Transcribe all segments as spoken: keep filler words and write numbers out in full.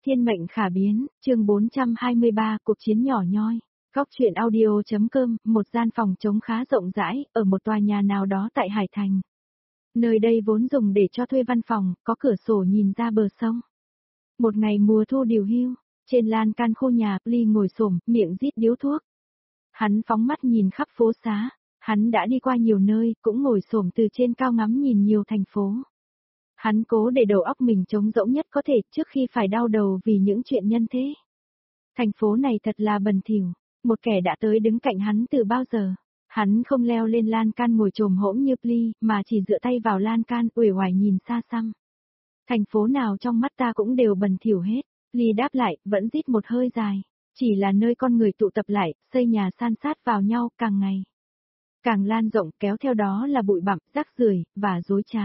Thiên mệnh khả biến, chương bốn trăm hai mươi ba, cuộc chiến nhỏ nhoi. Góc truyện audio.com, một gian phòng trống khá rộng rãi, ở một tòa nhà nào đó tại Hải Thành. Nơi đây vốn dùng để cho thuê văn phòng, có cửa sổ nhìn ra bờ sông. Một ngày mùa thu điều hưu, trên lan can khu nhà, Ly ngồi xổm, miệng rít điếu thuốc. Hắn phóng mắt nhìn khắp phố xá, hắn đã đi qua nhiều nơi, cũng ngồi xổm từ trên cao ngắm nhìn nhiều thành phố. Hắn cố để đầu óc mình trống rỗng nhất có thể trước khi phải đau đầu vì những chuyện nhân thế. Thành phố này thật là bẩn thỉu, một kẻ đã tới đứng cạnh hắn từ bao giờ. Hắn không leo lên lan can ngồi chồm hổm như Ly, mà chỉ dựa tay vào lan can uể oải nhìn xa xăm. Thành phố nào trong mắt ta cũng đều bẩn thỉu hết, Ly đáp lại, vẫn rít một hơi dài. Chỉ là nơi con người tụ tập lại, xây nhà san sát vào nhau càng ngày càng lan rộng, kéo theo đó là bụi bặm, rác rưởi và dối trá.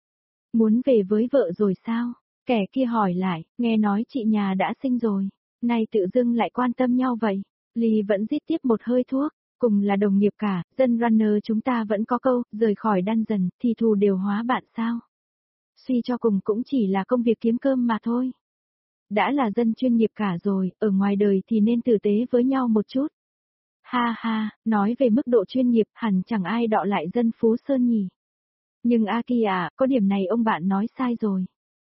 Muốn về với vợ rồi sao? Kẻ kia hỏi lại, nghe nói chị nhà đã sinh rồi, nay tự dưng lại quan tâm nhau vậy. Ly vẫn rít tiếp một hơi thuốc, cùng là đồng nghiệp cả, dân runner chúng ta vẫn có câu, rời khỏi dungeon thì thù đều hóa bạn sao? Suy cho cùng cũng chỉ là công việc kiếm cơm mà thôi. Đã là dân chuyên nghiệp cả rồi, ở ngoài đời thì nên tử tế với nhau một chút. Ha ha, nói về mức độ chuyên nghiệp hẳn chẳng ai đọ lại dân Phú Sơn nhỉ. Nhưng Aki à, có điểm này ông bạn nói sai rồi.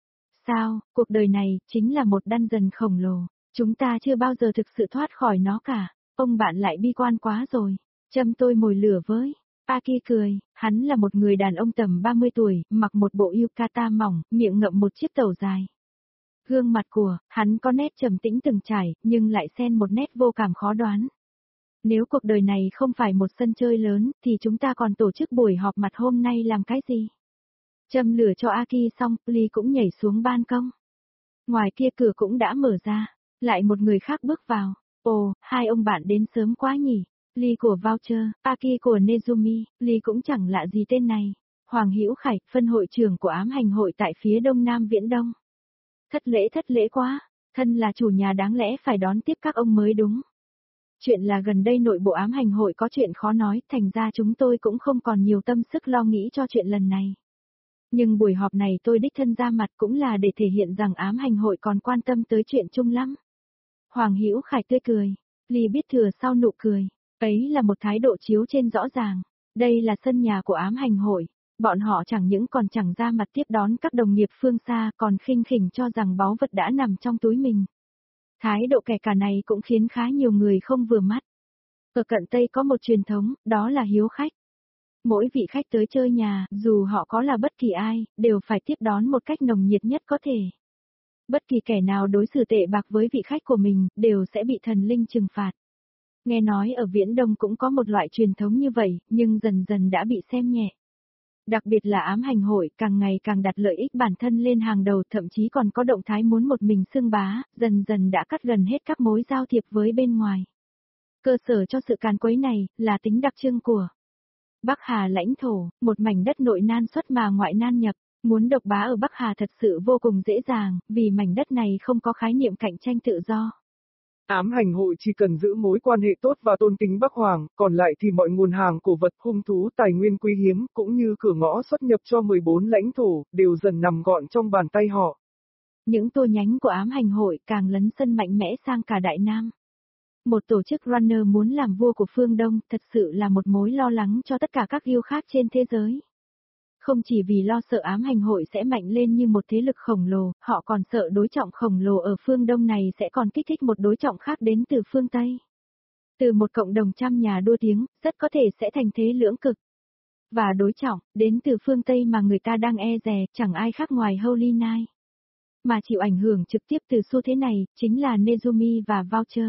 Sao, cuộc đời này chính là một dungeon khổng lồ, chúng ta chưa bao giờ thực sự thoát khỏi nó cả, ông bạn lại bi quan quá rồi, châm tôi mồi lửa với. Aki cười, hắn là một người đàn ông tầm ba mươi tuổi, mặc một bộ yukata mỏng, miệng ngậm một chiếc tẩu dài. Gương mặt của, hắn có nét trầm tĩnh từng trải, nhưng lại xen một nét vô cảm khó đoán. Nếu cuộc đời này không phải một sân chơi lớn, thì chúng ta còn tổ chức buổi họp mặt hôm nay làm cái gì? Châm lửa cho Aki xong, Ly cũng nhảy xuống ban công. Ngoài kia cửa cũng đã mở ra, lại một người khác bước vào. Ồ, hai ông bạn đến sớm quá nhỉ? Ly của Voucher, Aki của Nezumi, Ly cũng chẳng lạ gì tên này. Hoàng Hữu Khải, phân hội trưởng của ám hành hội tại phía đông nam Viễn Đông. Thất lễ thất lễ quá, thân là chủ nhà đáng lẽ phải đón tiếp các ông mới đúng. Chuyện là gần đây nội bộ ám hành hội có chuyện khó nói, thành ra chúng tôi cũng không còn nhiều tâm sức lo nghĩ cho chuyện lần này. Nhưng buổi họp này tôi đích thân ra mặt cũng là để thể hiện rằng ám hành hội còn quan tâm tới chuyện chung lắm. Hoàng Hữu Khải tươi cười, Ly biết thừa sau nụ cười, ấy là một thái độ chiếu trên rõ ràng. Đây là sân nhà của ám hành hội, bọn họ chẳng những còn chẳng ra mặt tiếp đón các đồng nghiệp phương xa còn khinh khỉnh cho rằng báu vật đã nằm trong túi mình. Thái độ kẻ cả này cũng khiến khá nhiều người không vừa mắt. Ở cận Tây có một truyền thống, đó là hiếu khách. Mỗi vị khách tới chơi nhà, dù họ có là bất kỳ ai, đều phải tiếp đón một cách nồng nhiệt nhất có thể. Bất kỳ kẻ nào đối xử tệ bạc với vị khách của mình, đều sẽ bị thần linh trừng phạt. Nghe nói ở Viễn Đông cũng có một loại truyền thống như vậy, nhưng dần dần đã bị xem nhẹ. Đặc biệt là ám hành hội càng ngày càng đặt lợi ích bản thân lên hàng đầu, thậm chí còn có động thái muốn một mình xưng bá, dần dần đã cắt gần hết các mối giao thiệp với bên ngoài. Cơ sở cho sự càn quấy này là tính đặc trưng của Bắc Hà lãnh thổ, một mảnh đất nội nan xuất mà ngoại nan nhập, muốn độc bá ở Bắc Hà thật sự vô cùng dễ dàng, vì mảnh đất này không có khái niệm cạnh tranh tự do. Ám hành hội chỉ cần giữ mối quan hệ tốt và tôn kính Bắc Hoàng, còn lại thì mọi nguồn hàng cổ vật, hung thú, tài nguyên quý hiếm, cũng như cửa ngõ xuất nhập cho mười bốn lãnh thổ, đều dần nằm gọn trong bàn tay họ. Những tour nhánh của ám hành hội càng lấn sân mạnh mẽ sang cả Đại Nam. Một tổ chức runner muốn làm vua của phương Đông thật sự là một mối lo lắng cho tất cả các yêu khác trên thế giới. Không chỉ vì lo sợ ám hành hội sẽ mạnh lên như một thế lực khổng lồ, họ còn sợ đối trọng khổng lồ ở phương Đông này sẽ còn kích thích một đối trọng khác đến từ phương Tây. Từ một cộng đồng trăm nhà đua tiếng, rất có thể sẽ thành thế lưỡng cực. Và đối trọng, đến từ phương Tây mà người ta đang e dè, chẳng ai khác ngoài Holy Knight. Mà chịu ảnh hưởng trực tiếp từ xu thế này, chính là Nezumi và Voucher.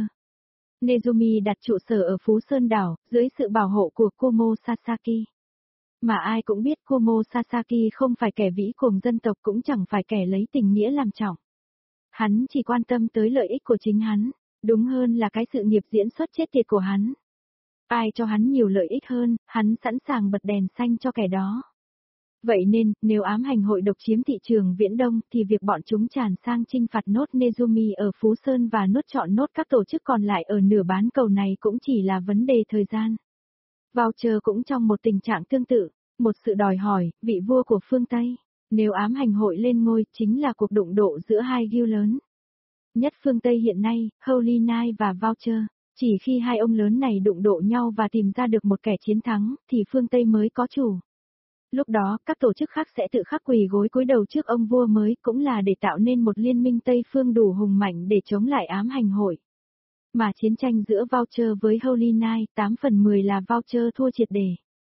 Nezumi đặt trụ sở ở Phú Sơn đảo, dưới sự bảo hộ của Kumo Sasaki. Mà ai cũng biết Kumo Sasaki không phải kẻ vĩ cùng dân tộc, cũng chẳng phải kẻ lấy tình nghĩa làm trọng. Hắn chỉ quan tâm tới lợi ích của chính hắn, đúng hơn là cái sự nghiệp diễn xuất chết tiệt của hắn. Ai cho hắn nhiều lợi ích hơn, hắn sẵn sàng bật đèn xanh cho kẻ đó. Vậy nên, nếu ám hành hội độc chiếm thị trường Viễn Đông thì việc bọn chúng tràn sang chinh phạt nốt Nezumi ở Phú Sơn và nuốt trọn nốt các tổ chức còn lại ở nửa bán cầu này cũng chỉ là vấn đề thời gian. Voucher cũng trong một tình trạng tương tự, một sự đòi hỏi, vị vua của phương Tây. Nếu ám hành hội lên ngôi, chính là cuộc đụng độ giữa hai guild lớn. Nhất phương Tây hiện nay, Holy Knight và Voucher, chỉ khi hai ông lớn này đụng độ nhau và tìm ra được một kẻ chiến thắng, thì phương Tây mới có chủ. Lúc đó, các tổ chức khác sẽ tự khắc quỳ gối cúi đầu trước ông vua mới, cũng là để tạo nên một liên minh Tây phương đủ hùng mạnh để chống lại ám hành hội. Mà chiến tranh giữa Voucher với Holy Knight, tám phần mười là Voucher thua triệt để.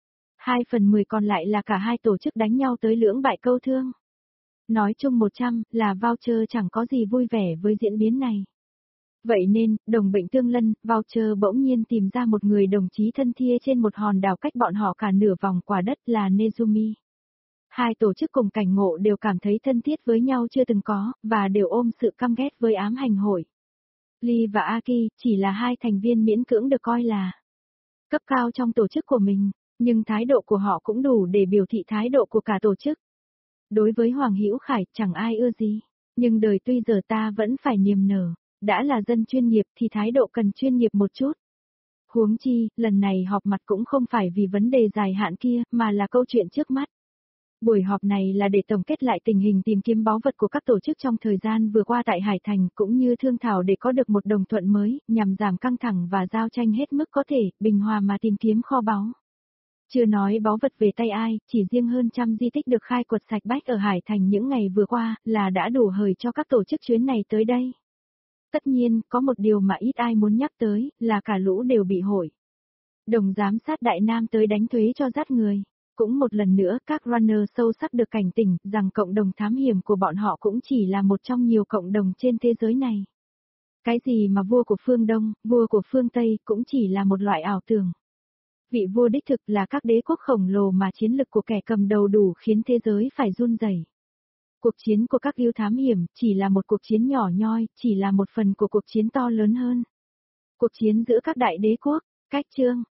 hai phần mười còn lại là cả hai tổ chức đánh nhau tới lưỡng bại câu thương. Nói chung một trăm là Voucher chẳng có gì vui vẻ với diễn biến này. Vậy nên, đồng bệnh tương lân, Voucher bỗng nhiên tìm ra một người đồng chí thân thia trên một hòn đảo cách bọn họ cả nửa vòng quả đất là Nezumi. Hai tổ chức cùng cảnh ngộ đều cảm thấy thân thiết với nhau chưa từng có, và đều ôm sự căm ghét với ám hành hội. Lee và Aki chỉ là hai thành viên miễn cưỡng được coi là cấp cao trong tổ chức của mình, nhưng thái độ của họ cũng đủ để biểu thị thái độ của cả tổ chức. Đối với Hoàng Hữu Khải chẳng ai ưa gì, nhưng đời tuy giờ ta vẫn phải niềm nở, đã là dân chuyên nghiệp thì thái độ cần chuyên nghiệp một chút. Huống chi, lần này họp mặt cũng không phải vì vấn đề dài hạn kia, mà là câu chuyện trước mắt. Buổi họp này là để tổng kết lại tình hình tìm kiếm báu vật của các tổ chức trong thời gian vừa qua tại Hải Thành, cũng như thương thảo để có được một đồng thuận mới, nhằm giảm căng thẳng và giao tranh hết mức có thể, bình hòa mà tìm kiếm kho báu. Chưa nói báu vật về tay ai, chỉ riêng hơn trăm di tích được khai quật sạch bách ở Hải Thành những ngày vừa qua, là đã đủ hời cho các tổ chức chuyến này tới đây. Tất nhiên, có một điều mà ít ai muốn nhắc tới, là cả lũ đều bị hội đồng giám sát Đại Nam tới đánh thuế cho dắt người. Cũng một lần nữa, các runner sâu sắc được cảnh tỉnh rằng cộng đồng thám hiểm của bọn họ cũng chỉ là một trong nhiều cộng đồng trên thế giới này. Cái gì mà vua của phương Đông, vua của phương Tây cũng chỉ là một loại ảo tưởng. Vị vua đích thực là các đế quốc khổng lồ mà chiến lực của kẻ cầm đầu đủ khiến thế giới phải run rẩy. Cuộc chiến của các yêu thám hiểm chỉ là một cuộc chiến nhỏ nhoi, chỉ là một phần của cuộc chiến to lớn hơn. Cuộc chiến giữa các đại đế quốc, cách chương.